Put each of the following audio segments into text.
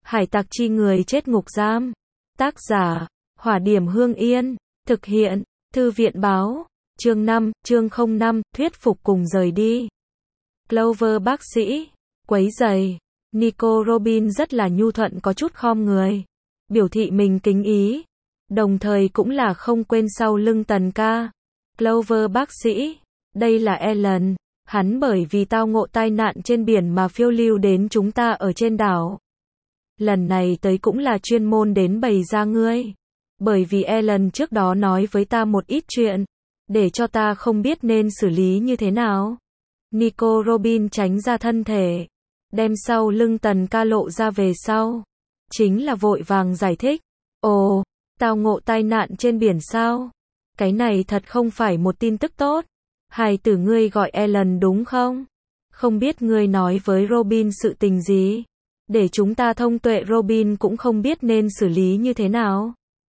Hải tặc chi người chết ngục giam. Tác giả, Hỏa Điểm Hương Yên. Thực hiện, Thư viện báo. Chương 5, chương 05, thuyết phục cùng rời đi. Clover bác sĩ, quấy rầy. Nico Robin rất là nhu thuận có chút khom người. Biểu thị mình kính ý. Đồng thời cũng là không quên sau lưng Tần ca. Clover bác sĩ, đây là Alan. Hắn bởi vì tao ngộ tai nạn trên biển mà phiêu lưu đến chúng ta ở trên đảo. Lần này tới cũng là chuyên môn đến bày ra ngươi. Bởi vì Alan trước đó nói với ta một ít chuyện, để cho ta không biết nên xử lý như thế nào. Nico Robin tránh ra thân thể, đem sau lưng Tần ca lộ ra về sau. Chính là vội vàng giải thích. Ồ, tao ngộ tai nạn trên biển sao? Cái này thật không phải một tin tức tốt. Hài tử ngươi gọi Alan đúng không? Không biết ngươi nói với Robin sự tình gì? Để chúng ta thông tuệ Robin cũng không biết nên xử lý như thế nào.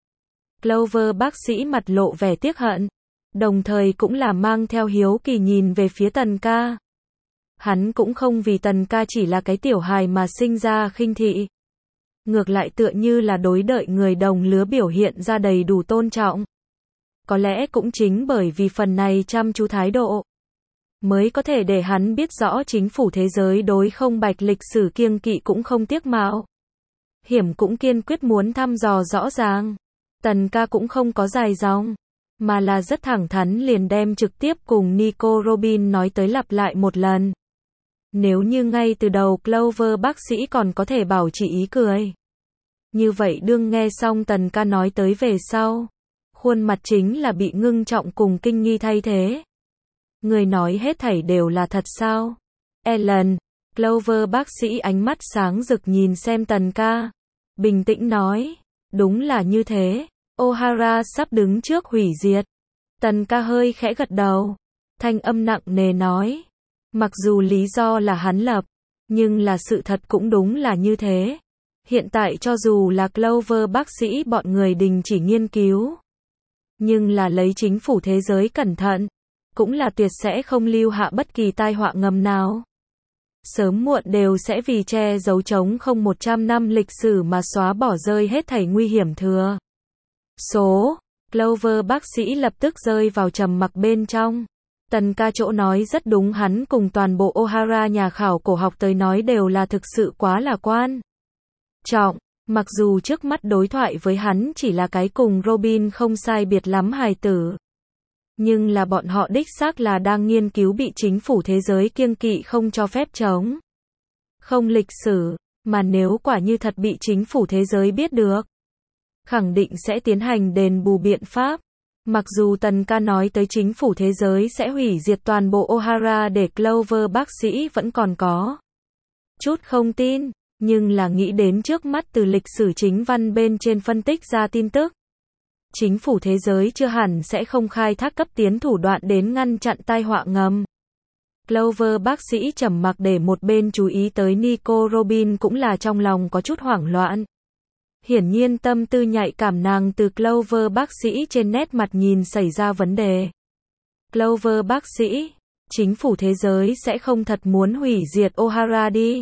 Clover bác sĩ mặt lộ vẻ tiếc hận. Đồng thời cũng là mang theo hiếu kỳ nhìn về phía Tần ca. Hắn cũng không vì Tần ca chỉ là cái tiểu hài mà sinh ra khinh thị. Ngược lại tựa như là đối đợi người đồng lứa biểu hiện ra đầy đủ tôn trọng. Có lẽ cũng chính bởi vì phần này chăm chú thái độ, mới có thể để hắn biết rõ chính phủ thế giới đối không bạch lịch sử kiêng kỵ cũng không tiếc mạo hiểm cũng kiên quyết muốn thăm dò rõ ràng. Tần ca cũng không có dài dòng, mà là rất thẳng thắn liền đem trực tiếp cùng Nico Robin nói tới lặp lại một lần. Nếu như ngay từ đầu Clover bác sĩ còn có thể bảo trì ý cười, như vậy đương nghe xong Tần ca nói tới về sau, khuôn mặt chính là bị ngưng trọng cùng kinh nghi thay thế. Người nói hết thảy đều là thật sao? Alan, Clover bác sĩ ánh mắt sáng rực nhìn xem Tần ca. Bình tĩnh nói, đúng là như thế. O'Hara sắp đứng trước hủy diệt. Tần ca hơi khẽ gật đầu. Thanh âm nặng nề nói. Mặc dù lý do là hắn lập, nhưng là sự thật cũng đúng là như thế. Hiện tại cho dù là Clover bác sĩ bọn người đình chỉ nghiên cứu, nhưng là lấy chính phủ thế giới cẩn thận, cũng là tuyệt sẽ không lưu hạ bất kỳ tai họa ngầm nào. Sớm muộn đều sẽ vì che giấu chống không 100 năm lịch sử mà xóa bỏ rơi hết thảy nguy hiểm thừa. Clover bác sĩ lập tức rơi vào trầm mặc bên trong. Tần ca chỗ nói rất đúng, hắn cùng toàn bộ O'Hara nhà khảo cổ học tới nói đều là thực sự quá là quan trọng. Mặc dù trước mắt đối thoại với hắn chỉ là cái cùng Robin không sai biệt lắm hài tử, nhưng là bọn họ đích xác là đang nghiên cứu bị chính phủ thế giới kiêng kỵ không cho phép chống không lịch sử, mà nếu quả như thật bị chính phủ thế giới biết được, khẳng định sẽ tiến hành đền bù biện pháp. Mặc dù Tần ca nói tới chính phủ thế giới sẽ hủy diệt toàn bộ O'Hara để Clover bác sĩ vẫn còn có chút không tin, nhưng là nghĩ đến trước mắt từ lịch sử chính văn bên trên phân tích ra tin tức, chính phủ thế giới chưa hẳn sẽ không khai thác cấp tiến thủ đoạn đến ngăn chặn tai họa ngầm. Clover bác sĩ trầm mặc để một bên chú ý tới Nico Robin cũng là trong lòng có chút hoảng loạn. Hiển nhiên tâm tư nhạy cảm nàng từ Clover bác sĩ trên nét mặt nhìn xảy ra vấn đề. Clover bác sĩ, chính phủ thế giới sẽ không thật muốn hủy diệt O'Hara đi.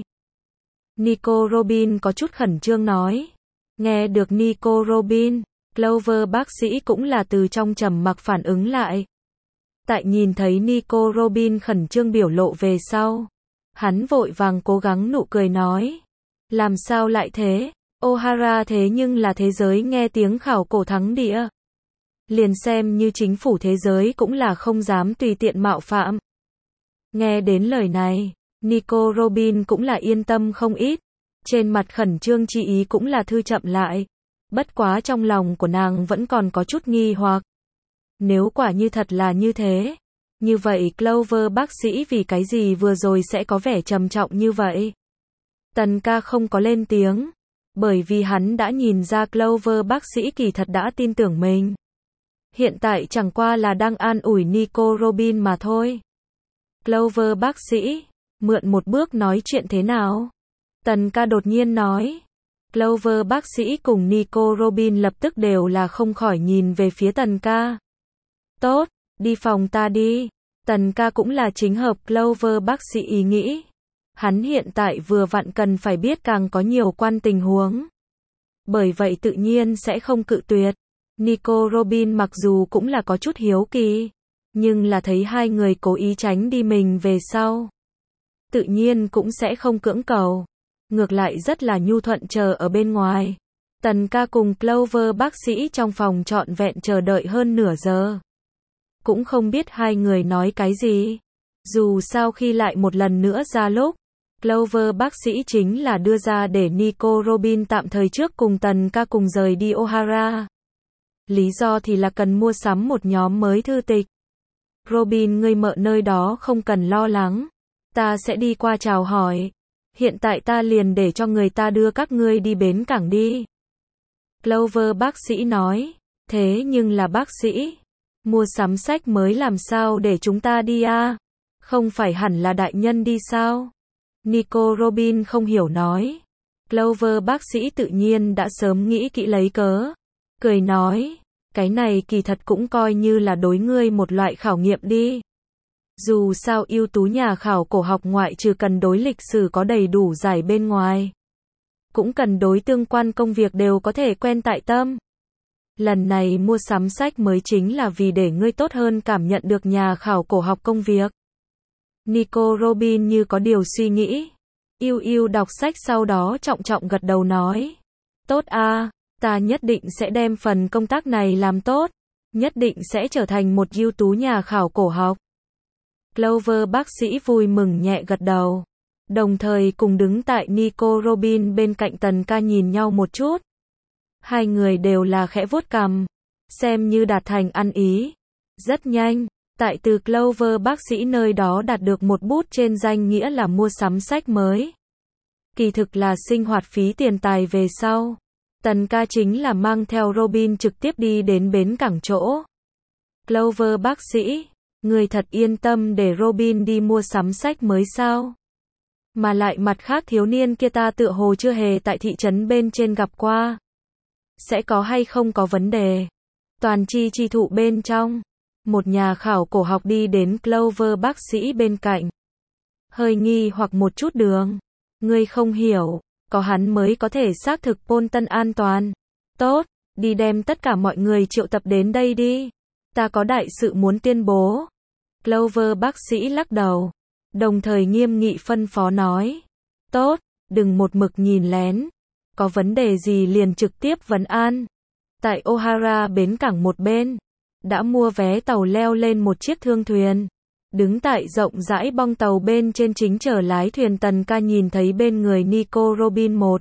Nico Robin có chút khẩn trương nói. Nghe được Nico Robin, Clover bác sĩ cũng là từ trong trầm mặc phản ứng lại. Tại nhìn thấy Nico Robin khẩn trương biểu lộ về sau, hắn vội vàng cố gắng nụ cười nói. Làm sao lại thế? O'Hara thế nhưng là thế giới nghe tiếng khảo cổ thắng địa. Liền xem như chính phủ thế giới cũng là không dám tùy tiện mạo phạm. Nghe đến lời này, Nico Robin cũng là yên tâm không ít. Trên mặt khẩn trương chi ý cũng là thư chậm lại. Bất quá trong lòng của nàng vẫn còn có chút nghi hoặc. Nếu quả như thật là như thế, như vậy Clover bác sĩ vì cái gì vừa rồi sẽ có vẻ trầm trọng như vậy? Tần ca không có lên tiếng, bởi vì hắn đã nhìn ra Clover bác sĩ kỳ thật đã tin tưởng mình. Hiện tại chẳng qua là đang an ủi Nico Robin mà thôi. Clover bác sĩ, mượn một bước nói chuyện thế nào? Tần ca đột nhiên nói. Clover bác sĩ cùng Nico Robin lập tức đều là không khỏi nhìn về phía Tần ca. Tốt, đi phòng ta đi. Tần ca cũng là chính hợp Clover bác sĩ ý nghĩ. Hắn hiện tại vừa vặn cần phải biết càng có nhiều quan tình huống. Bởi vậy tự nhiên sẽ không cự tuyệt. Nico Robin mặc dù cũng là có chút hiếu kỳ, nhưng là thấy hai người cố ý tránh đi mình về sau. Tự nhiên cũng sẽ không cưỡng cầu. Ngược lại rất là nhu thuận chờ ở bên ngoài. Tần ca cùng Clover bác sĩ trong phòng trọn vẹn chờ đợi hơn nửa giờ. Cũng không biết hai người nói cái gì. Dù sao khi lại một lần nữa ra lúc, Clover bác sĩ chính là đưa ra để Nico Robin tạm thời trước cùng Tần ca cùng rời đi O'Hara. Lý do thì là cần mua sắm một nhóm mới thư tịch. Robin ngươi mợ nơi đó không cần lo lắng. Ta sẽ đi qua chào hỏi. Hiện tại ta liền để cho người ta đưa các ngươi đi bến cảng đi. Clover bác sĩ nói. Thế nhưng là bác sĩ. Mua sắm sách mới làm sao để chúng ta đi à? Không phải hẳn là đại nhân đi sao? Nico Robin không hiểu nói. Clover bác sĩ tự nhiên đã sớm nghĩ kỹ lấy cớ. Cười nói. Cái này kỳ thật cũng coi như là đối ngươi một loại khảo nghiệm đi. Dù sao ưu tú nhà khảo cổ học ngoại trừ cần đối lịch sử có đầy đủ giải bên ngoài, cũng cần đối tương quan công việc đều có thể quen tại tâm. Lần này mua sắm sách mới chính là vì để ngươi tốt hơn cảm nhận được nhà khảo cổ học công việc. Nico Robin như có điều suy nghĩ. Yêu đọc sách sau đó trọng trọng gật đầu nói. Tốt à, ta nhất định sẽ đem phần công tác này làm tốt. Nhất định sẽ trở thành một ưu tú nhà khảo cổ học. Clover bác sĩ vui mừng nhẹ gật đầu. Đồng thời cùng đứng tại Nico Robin bên cạnh Tần ca nhìn nhau một chút. Hai người đều là khẽ vuốt cằm. Xem như đạt thành ăn ý. Rất nhanh, tại từ Clover bác sĩ nơi đó đạt được một bút trên danh nghĩa là mua sắm sách mới. Kỳ thực là sinh hoạt phí tiền tài về sau. Tần ca chính là mang theo Robin trực tiếp đi đến bến cảng chỗ. Clover bác sĩ, người thật yên tâm để Robin đi mua sắm sách mới sao? Mà lại mặt khác thiếu niên kia ta tựa hồ chưa hề tại thị trấn bên trên gặp qua. Sẽ có hay không có vấn đề? Toàn chi thụ bên trong. Một nhà khảo cổ học đi đến Clover bác sĩ bên cạnh. Hơi nghi hoặc một chút đường. Ngươi không hiểu, có hắn mới có thể xác thực Bolton an toàn. Tốt, đi đem tất cả mọi người triệu tập đến đây đi. Ta có đại sự muốn tuyên bố. Clover bác sĩ lắc đầu. Đồng thời nghiêm nghị phân phó nói. Tốt, đừng một mực nhìn lén. Có vấn đề gì liền trực tiếp vấn an. Tại O'Hara bến cảng một bên. Đã mua vé tàu leo lên một chiếc thương thuyền. Đứng tại rộng rãi bong tàu bên trên chính chở lái thuyền Tần ca nhìn thấy bên người Nico Robin một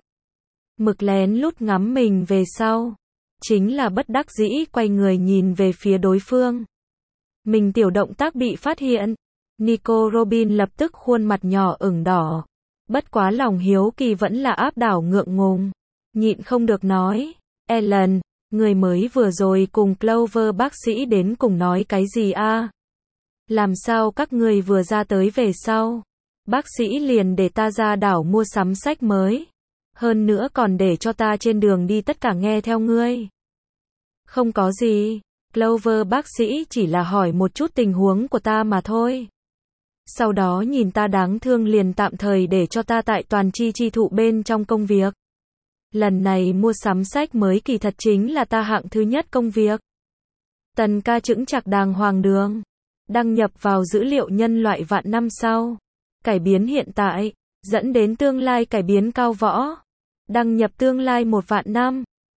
mực lén lút ngắm mình về sau. Chính là bất đắc dĩ quay người nhìn về phía đối phương. Mình tiểu động tác bị phát hiện. Nico Robin lập tức khuôn mặt nhỏ ửng đỏ. Bất quá lòng hiếu kỳ vẫn là áp đảo ngượng ngùng. Nhịn không được nói. Ellen, người mới vừa rồi cùng Clover bác sĩ đến cùng nói cái gì a? Làm sao các người vừa ra tới về sau? Bác sĩ liền để ta ra đảo mua sắm sách mới. Hơn nữa còn để cho ta trên đường đi tất cả nghe theo ngươi. Không có gì. Clover bác sĩ chỉ là hỏi một chút tình huống của ta mà thôi. Sau đó nhìn ta đáng thương liền tạm thời để cho ta tại toàn chi thụ bên trong công việc. Lần này mua sắm sách mới kỳ thật chính là ta hạng thứ nhất công việc. Tần ca chững chạc đàng hoàng đường. Đăng nhập vào dữ liệu nhân loại vạn năm sau. Cải biến hiện tại, dẫn đến tương lai cải biến cao võ. Đăng nhập tương lai 1 vạn năm.